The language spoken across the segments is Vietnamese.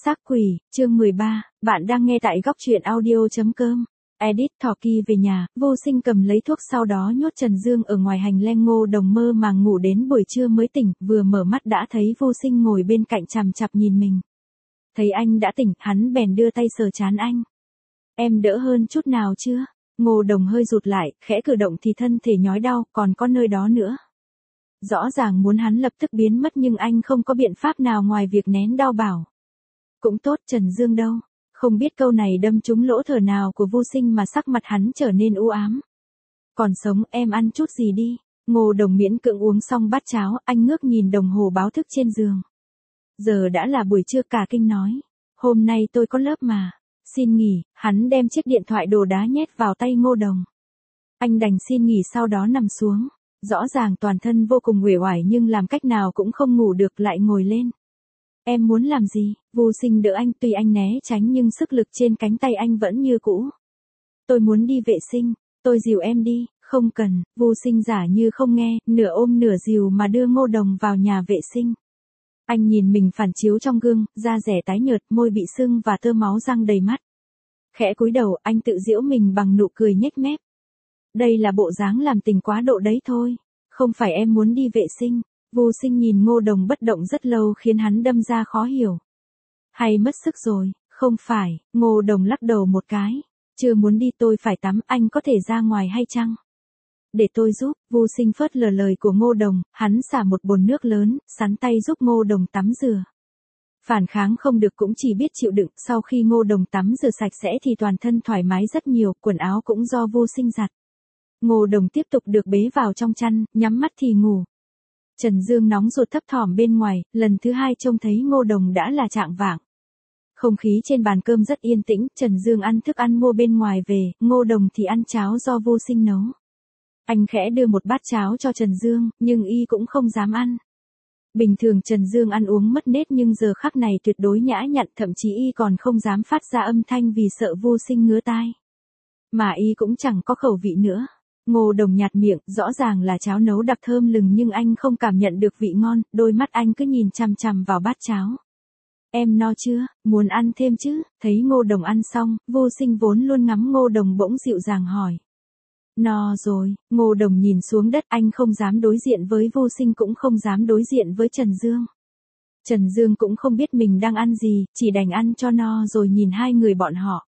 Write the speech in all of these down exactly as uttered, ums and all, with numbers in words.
Xác quỷ, chương mười ba, bạn đang nghe tại góc truyện audio.com. Edit Thỏ Kỳ về nhà, Vô Sinh cầm lấy thuốc sau đó nhốt Trần Dương ở ngoài hành lang. Ngô Đồng mơ màng ngủ đến buổi trưa mới tỉnh, vừa mở mắt đã thấy Vô Sinh ngồi bên cạnh chằm chằm nhìn mình. Thấy anh đã tỉnh, hắn bèn đưa tay sờ trán anh. Em đỡ hơn chút nào chưa? Ngô Đồng hơi rụt lại, khẽ cử động thì thân thể nhói đau, còn có nơi đó nữa. Rõ ràng muốn hắn lập tức biến mất nhưng anh không có biện pháp nào ngoài việc nén đau bảo. Cũng tốt, Trần Dương đâu? Không biết câu này đâm trúng lỗ thở nào của Vô Sinh mà sắc mặt hắn trở nên u ám. Còn sống, em ăn chút gì đi. Ngô Đồng miễn cưỡng uống xong bát cháo, anh ngước nhìn đồng hồ báo thức trên giường. Giờ đã là buổi trưa. Cả kinh nói. Hôm nay tôi có lớp mà. Xin nghỉ. Hắn đem chiếc điện thoại đồ đá nhét vào tay Ngô Đồng. Anh đành xin nghỉ sau đó nằm xuống. Rõ ràng toàn thân vô cùng uể oải nhưng làm cách nào cũng không ngủ được, lại ngồi lên. Em muốn làm gì? Vô Sinh đỡ anh, tuy anh né tránh nhưng sức lực trên cánh tay anh vẫn như cũ. Tôi muốn đi vệ sinh, tôi dìu em đi. Không cần. Vô Sinh giả như không nghe, nửa ôm nửa dìu mà đưa Ngô Đồng vào nhà vệ sinh. Anh nhìn mình phản chiếu trong gương, da dẻ tái nhợt, môi bị sưng và tơ máu răng đầy mắt. Khẽ cúi đầu, anh tự giễu mình bằng nụ cười nhếch mép. Đây là bộ dáng làm tình quá độ đấy thôi. Không phải em muốn đi vệ sinh. Vô Sinh nhìn Ngô Đồng bất động rất lâu khiến hắn đâm ra khó hiểu. Hay mất sức rồi? Không phải. Ngô Đồng lắc đầu một cái. Chưa muốn đi, tôi phải tắm, anh có thể ra ngoài hay chăng? Để tôi giúp. Vô Sinh phớt lờ lời của Ngô Đồng, hắn xả một bồn nước lớn, sắn tay giúp Ngô Đồng tắm rửa. Phản kháng không được cũng chỉ biết chịu đựng. Sau khi Ngô Đồng tắm rửa sạch sẽ thì toàn thân thoải mái rất nhiều, quần áo cũng do Vô Sinh giặt. Ngô Đồng tiếp tục được bế vào trong chăn, nhắm mắt thì ngủ. Trần Dương nóng ruột thấp thỏm bên ngoài, lần thứ hai trông thấy Ngô Đồng đã là trạng vạng. Không khí trên bàn cơm rất yên tĩnh, Trần Dương ăn thức ăn mua bên ngoài về, Ngô Đồng thì ăn cháo do Vô Sinh nấu. Anh khẽ đưa một bát cháo cho Trần Dương, nhưng y cũng không dám ăn. Bình thường Trần Dương ăn uống mất nết nhưng giờ khắc này tuyệt đối nhã nhặn, thậm chí y còn không dám phát ra âm thanh vì sợ Vô Sinh ngứa tai. Mà y cũng chẳng có khẩu vị nữa. Ngô Đồng nhạt miệng, rõ ràng là cháo nấu đặc thơm lừng nhưng anh không cảm nhận được vị ngon, đôi mắt anh cứ nhìn chằm chằm vào bát cháo. Em no chưa, muốn ăn thêm chứ? Thấy Ngô Đồng ăn xong, Vô Sinh vốn luôn ngắm Ngô Đồng bỗng dịu dàng hỏi. No rồi. Ngô Đồng nhìn xuống đất, anh không dám đối diện với Vô Sinh cũng không dám đối diện với Trần Dương. Trần Dương cũng không biết mình đang ăn gì, chỉ đành ăn cho no rồi nhìn hai người bọn họ.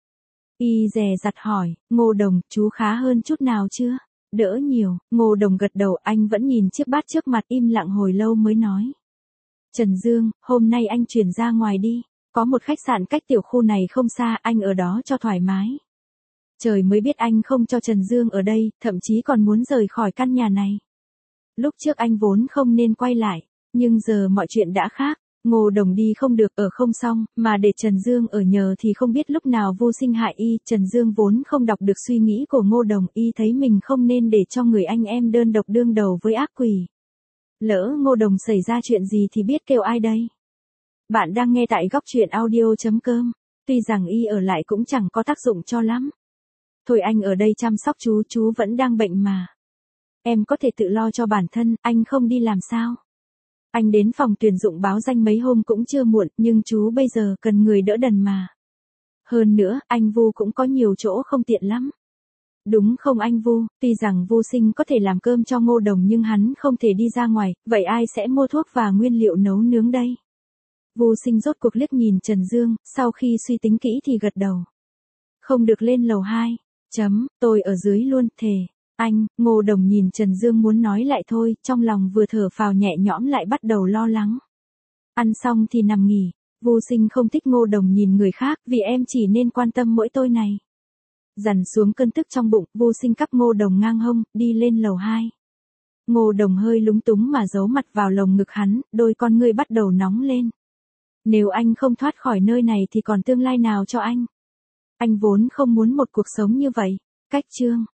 Y dè dặt hỏi, Ngô Đồng, chú khá hơn chút nào chưa? Đỡ nhiều. Ngô Đồng gật đầu, anh vẫn nhìn chiếc bát trước mặt im lặng hồi lâu mới nói. Trần Dương, hôm nay anh chuyển ra ngoài đi. Có một khách sạn cách tiểu khu này không xa, anh ở đó cho thoải mái. Trời mới biết anh không cho Trần Dương ở đây, thậm chí còn muốn rời khỏi căn nhà này. Lúc trước anh vốn không nên quay lại, nhưng giờ mọi chuyện đã khác. Ngô Đồng đi không được, ở không xong, mà để Trần Dương ở nhờ thì không biết lúc nào Vô Sinh hại y. Trần Dương vốn không đọc được suy nghĩ của Ngô Đồng, y thấy mình không nên để cho người anh em đơn độc đương đầu với ác quỷ. Lỡ Ngô Đồng xảy ra chuyện gì thì biết kêu ai đây? Bạn đang nghe tại góc truyện audio.com. Tuy rằng y ở lại cũng chẳng có tác dụng cho lắm. Thôi anh ở đây chăm sóc chú, chú vẫn đang bệnh mà. Em có thể tự lo cho bản thân, anh không đi làm sao? Anh đến phòng tuyển dụng báo danh mấy hôm cũng chưa muộn, nhưng chú bây giờ cần người đỡ đần mà. Hơn nữa, anh Vu cũng có nhiều chỗ không tiện lắm. Đúng không anh Vu? Tuy rằng Vô Sinh có thể làm cơm cho Ngô Đồng nhưng hắn không thể đi ra ngoài, vậy ai sẽ mua thuốc và nguyên liệu nấu nướng đây? Vô Sinh rốt cuộc liếc nhìn Trần Dương, sau khi suy tính kỹ thì gật đầu. Không được lên lầu hai. Chấm, tôi ở dưới luôn, thề. Anh. Ngô Đồng nhìn Trần Dương muốn nói lại thôi, trong lòng vừa thở phào nhẹ nhõm lại bắt đầu lo lắng. Ăn xong thì nằm nghỉ. Vô Sinh không thích Ngô Đồng nhìn người khác, vì em chỉ nên quan tâm mỗi tôi này. Dằn xuống cơn tức trong bụng, Vô Sinh cắp Ngô Đồng ngang hông, đi lên lầu hai. Ngô Đồng hơi lúng túng mà giấu mặt vào lồng ngực hắn, đôi con ngươi bắt đầu nóng lên. Nếu anh không thoát khỏi nơi này thì còn tương lai nào cho anh? Anh vốn không muốn một cuộc sống như vậy. Cách chương.